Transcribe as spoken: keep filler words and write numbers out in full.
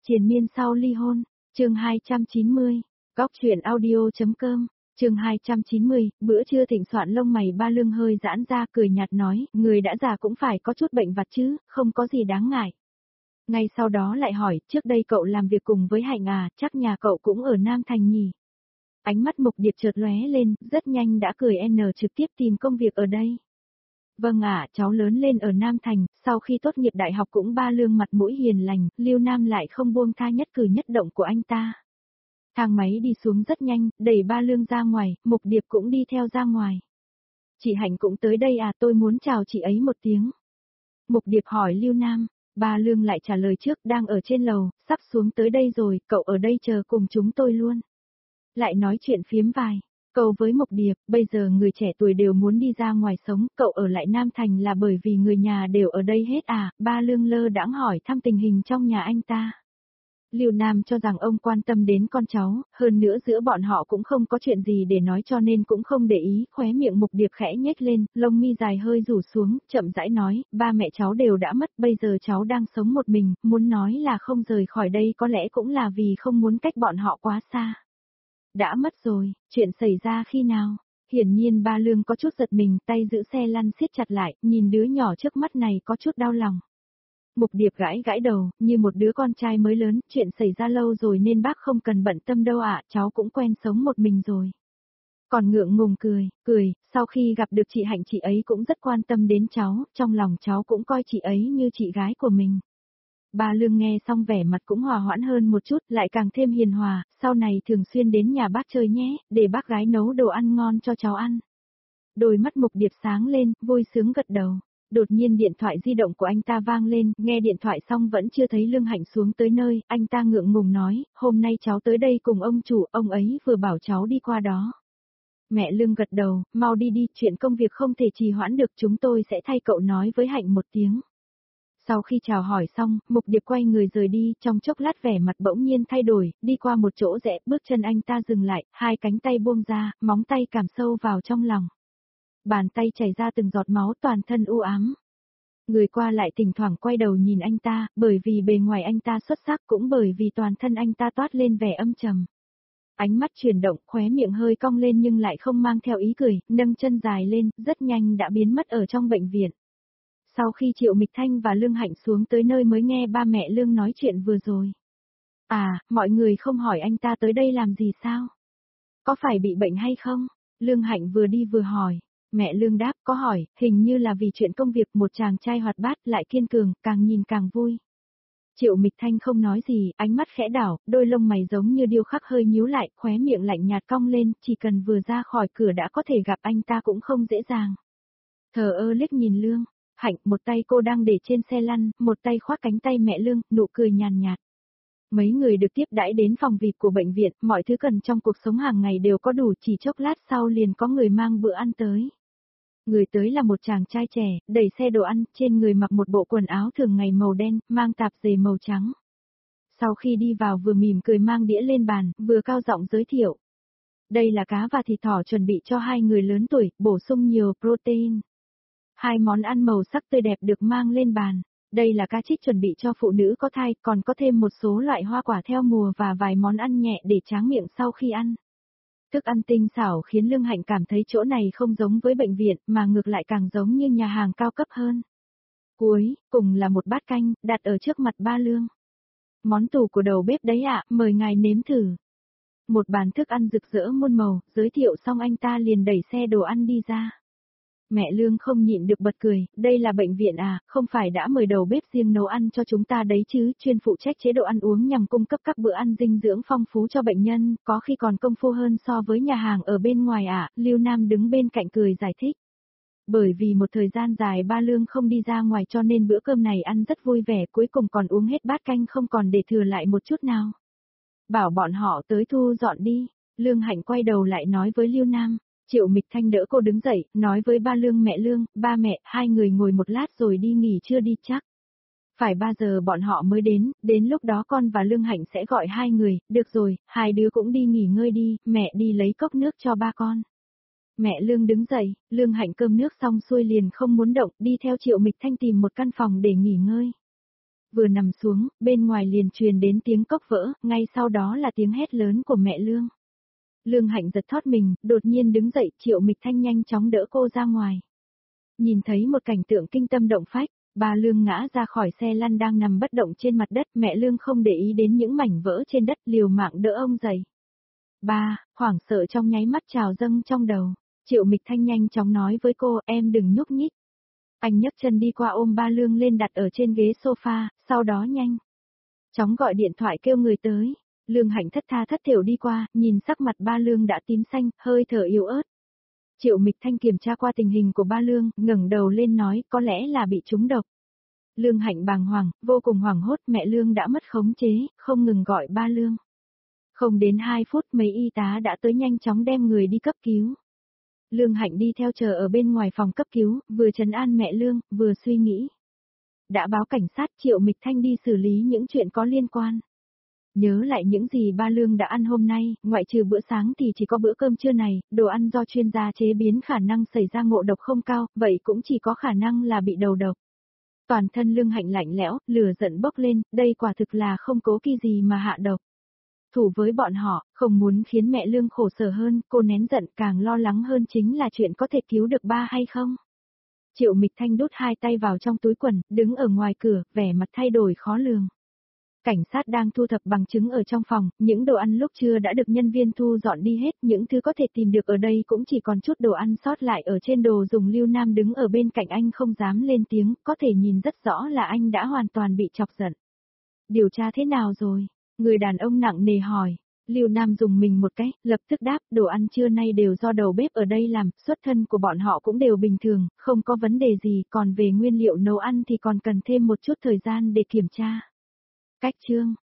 Triền miên sau ly hôn, chương hai trăm chín mươi, góc truyện audio.com, chương hai trăm chín mươi, bữa trưa thịnh soạn lông mày Ba Lương hơi giãn ra cười nhạt nói, người đã già cũng phải có chút bệnh vặt chứ, không có gì đáng ngại. Ngay sau đó lại hỏi, trước đây cậu làm việc cùng với Hạnh à, chắc nhà cậu cũng ở Nam Thành nhỉ? Ánh mắt Mục Điệp chợt lóe lên, rất nhanh đã cười n trực tiếp tìm công việc ở đây. Vâng ạ, cháu lớn lên ở Nam Thành, sau khi tốt nghiệp đại học cũng Ba Lương mặt mũi hiền lành, Lưu Nam lại không buông tha nhất cử nhất động của anh ta. Thang máy đi xuống rất nhanh, đẩy Ba Lương ra ngoài, Mục Điệp cũng đi theo ra ngoài. Chị Hạnh cũng tới đây à, tôi muốn chào chị ấy một tiếng. Mục Điệp hỏi Lưu Nam, Ba Lương lại trả lời trước, đang ở trên lầu, sắp xuống tới đây rồi, cậu ở đây chờ cùng chúng tôi luôn. Lại nói chuyện phiếm vài câu với Mục Điệp, bây giờ người trẻ tuổi đều muốn đi ra ngoài sống, cậu ở lại Nam Thành là bởi vì người nhà đều ở đây hết à, Ba Lương lơ đãng hỏi thăm tình hình trong nhà anh ta. Lưu Nam cho rằng ông quan tâm đến con cháu, hơn nữa giữa bọn họ cũng không có chuyện gì để nói cho nên cũng không để ý, khóe miệng Mục Điệp khẽ nhếch lên, lông mi dài hơi rủ xuống, chậm rãi nói, ba mẹ cháu đều đã mất, bây giờ cháu đang sống một mình, muốn nói là không rời khỏi đây có lẽ cũng là vì không muốn cách bọn họ quá xa. Đã mất rồi, chuyện xảy ra khi nào? Hiển nhiên Ba Lương có chút giật mình, tay giữ xe lăn siết chặt lại, nhìn đứa nhỏ trước mắt này có chút đau lòng. Mục Điệp gãi gãi đầu, như một đứa con trai mới lớn, chuyện xảy ra lâu rồi nên bác không cần bận tâm đâu ạ, cháu cũng quen sống một mình rồi. Còn ngượng ngùng cười, cười, sau khi gặp được chị Hạnh chị ấy cũng rất quan tâm đến cháu, trong lòng cháu cũng coi chị ấy như chị gái của mình. Ba Lương nghe xong vẻ mặt cũng hòa hoãn hơn một chút, lại càng thêm hiền hòa, sau này thường xuyên đến nhà bác chơi nhé, để bác gái nấu đồ ăn ngon cho cháu ăn. Đôi mắt Mục Điệp sáng lên, vui sướng gật đầu. Đột nhiên điện thoại di động của anh ta vang lên, nghe điện thoại xong vẫn chưa thấy Lương Hạnh xuống tới nơi, anh ta ngượng ngùng nói, hôm nay cháu tới đây cùng ông chủ, ông ấy vừa bảo cháu đi qua đó. Mẹ Lương gật đầu, mau đi đi, chuyện công việc không thể trì hoãn được, chúng tôi sẽ thay cậu nói với Hạnh một tiếng. Sau khi chào hỏi xong, Mục Điệp quay người rời đi, trong chốc lát vẻ mặt bỗng nhiên thay đổi, đi qua một chỗ rẽ, bước chân anh ta dừng lại, hai cánh tay buông ra, móng tay cảm sâu vào trong lòng. Bàn tay chảy ra từng giọt máu, toàn thân u ám. Người qua lại thỉnh thoảng quay đầu nhìn anh ta, bởi vì bề ngoài anh ta xuất sắc cũng bởi vì toàn thân anh ta toát lên vẻ âm trầm. Ánh mắt chuyển động, khóe miệng hơi cong lên nhưng lại không mang theo ý cười, nâng chân dài lên, rất nhanh đã biến mất ở trong bệnh viện. Sau khi Triệu Mịch Thanh và Lương Hạnh xuống tới nơi mới nghe ba mẹ Lương nói chuyện vừa rồi. À, mọi người không hỏi anh ta tới đây làm gì sao? Có phải bị bệnh hay không? Lương Hạnh vừa đi vừa hỏi. Mẹ Lương đáp, có hỏi, hình như là vì chuyện công việc, một chàng trai hoạt bát lại kiên cường, càng nhìn càng vui. Triệu Mịch Thanh không nói gì, ánh mắt khẽ đảo, đôi lông mày giống như điêu khắc hơi nhíu lại, khóe miệng lạnh nhạt cong lên, chỉ cần vừa ra khỏi cửa đã có thể gặp anh ta cũng không dễ dàng. Thờ ơ liếc nhìn Lương Hạnh, một tay cô đang để trên xe lăn, một tay khoác cánh tay mẹ Lương, nụ cười nhàn nhạt. Mấy người được tiếp đãi đến phòng vip của bệnh viện, mọi thứ cần trong cuộc sống hàng ngày đều có đủ, chỉ chốc lát sau liền có người mang bữa ăn tới. Người tới là một chàng trai trẻ, đẩy xe đồ ăn, trên người mặc một bộ quần áo thường ngày màu đen, mang tạp dề màu trắng. Sau khi đi vào vừa mỉm cười mang đĩa lên bàn, vừa cao giọng giới thiệu. Đây là cá và thịt thỏ chuẩn bị cho hai người lớn tuổi, bổ sung nhiều protein. Hai món ăn màu sắc tươi đẹp được mang lên bàn. Đây là cá trích chuẩn bị cho phụ nữ có thai, còn có thêm một số loại hoa quả theo mùa và vài món ăn nhẹ để tráng miệng sau khi ăn. Thức ăn tinh xảo khiến Lương Hạnh cảm thấy chỗ này không giống với bệnh viện, mà ngược lại càng giống như nhà hàng cao cấp hơn. Cuối, cùng là một bát canh, đặt ở trước mặt Ba Lương. Món tủ của đầu bếp đấy ạ, mời ngài nếm thử. Một bàn thức ăn rực rỡ muôn màu, giới thiệu xong anh ta liền đẩy xe đồ ăn đi ra. Mẹ Lương không nhịn được bật cười, đây là bệnh viện à, không phải đã mời đầu bếp riêng nấu ăn cho chúng ta đấy chứ, chuyên phụ trách chế độ ăn uống nhằm cung cấp các bữa ăn dinh dưỡng phong phú cho bệnh nhân, có khi còn công phu hơn so với nhà hàng ở bên ngoài à, Lưu Nam đứng bên cạnh cười giải thích. Bởi vì một thời gian dài Ba Lương không đi ra ngoài cho nên bữa cơm này ăn rất vui vẻ, cuối cùng còn uống hết bát canh không còn để thừa lại một chút nào. Bảo bọn họ tới thu dọn đi, Lương Hạnh quay đầu lại nói với Lưu Nam. Triệu Mịch Thanh đỡ cô đứng dậy, nói với Ba Lương mẹ Lương, ba mẹ, hai người ngồi một lát rồi đi nghỉ trưa đi chắc. Phải ba giờ bọn họ mới đến, đến lúc đó con và Lương Hạnh sẽ gọi hai người, được rồi, hai đứa cũng đi nghỉ ngơi đi, mẹ đi lấy cốc nước cho ba con. Mẹ Lương đứng dậy, Lương Hạnh cơm nước xong xuôi liền không muốn động, đi theo Triệu Mịch Thanh tìm một căn phòng để nghỉ ngơi. Vừa nằm xuống, bên ngoài liền truyền đến tiếng cốc vỡ, ngay sau đó là tiếng hét lớn của mẹ Lương. Lương Hạnh giật thót mình, đột nhiên đứng dậy, Triệu Mịch Thanh nhanh chóng đỡ cô ra ngoài. Nhìn thấy một cảnh tượng kinh tâm động phách, ba Lương ngã ra khỏi xe lăn đang nằm bất động trên mặt đất, mẹ Lương không để ý đến những mảnh vỡ trên đất, liều mạng đỡ ông dậy. Ba, hoảng sợ trong nháy mắt trào dâng trong đầu. Triệu Mịch Thanh nhanh chóng nói với cô, em đừng nhúc nhích. Anh nhấc chân đi qua ôm ba Lương lên đặt ở trên ghế sofa, sau đó nhanh chóng gọi điện thoại kêu người tới. Lương Hạnh thất tha thất thểu đi qua, nhìn sắc mặt ba Lương đã tím xanh, hơi thở yếu ớt. Triệu Mịch Thanh kiểm tra qua tình hình của ba Lương, ngẩng đầu lên nói, có lẽ là bị trúng độc. Lương Hạnh bàng hoàng, vô cùng hoảng hốt, mẹ Lương đã mất khống chế, không ngừng gọi ba Lương. Không đến hai phút mấy y tá đã tới nhanh chóng đem người đi cấp cứu. Lương Hạnh đi theo chờ ở bên ngoài phòng cấp cứu, vừa trấn an mẹ Lương, vừa suy nghĩ. Đã báo cảnh sát, Triệu Mịch Thanh đi xử lý những chuyện có liên quan. Nhớ lại những gì ba Lương đã ăn hôm nay, ngoại trừ bữa sáng thì chỉ có bữa cơm trưa này, đồ ăn do chuyên gia chế biến khả năng xảy ra ngộ độc không cao, vậy cũng chỉ có khả năng là bị đầu độc. Toàn thân Lương Hạnh lạnh lẽo, lửa giận bốc lên, đây quả thực là không cố kỵ gì mà hạ độc. Thủ với bọn họ, không muốn khiến mẹ Lương khổ sở hơn, cô nén giận, càng lo lắng hơn chính là chuyện có thể cứu được ba hay không. Triệu Mịch Thanh đút hai tay vào trong túi quần, đứng ở ngoài cửa, vẻ mặt thay đổi khó lường. Cảnh sát đang thu thập bằng chứng ở trong phòng, những đồ ăn lúc trưa đã được nhân viên thu dọn đi hết, những thứ có thể tìm được ở đây cũng chỉ còn chút đồ ăn sót lại ở trên đồ dùng. Lưu Nam đứng ở bên cạnh anh không dám lên tiếng, có thể nhìn rất rõ là anh đã hoàn toàn bị chọc giận. Điều tra thế nào rồi? Người đàn ông nặng nề hỏi. Lưu Nam dùng mình một cái, lập tức đáp, đồ ăn trưa nay đều do đầu bếp ở đây làm, xuất thân của bọn họ cũng đều bình thường, không có vấn đề gì, còn về nguyên liệu nấu ăn thì còn cần thêm một chút thời gian để kiểm tra. Cách chương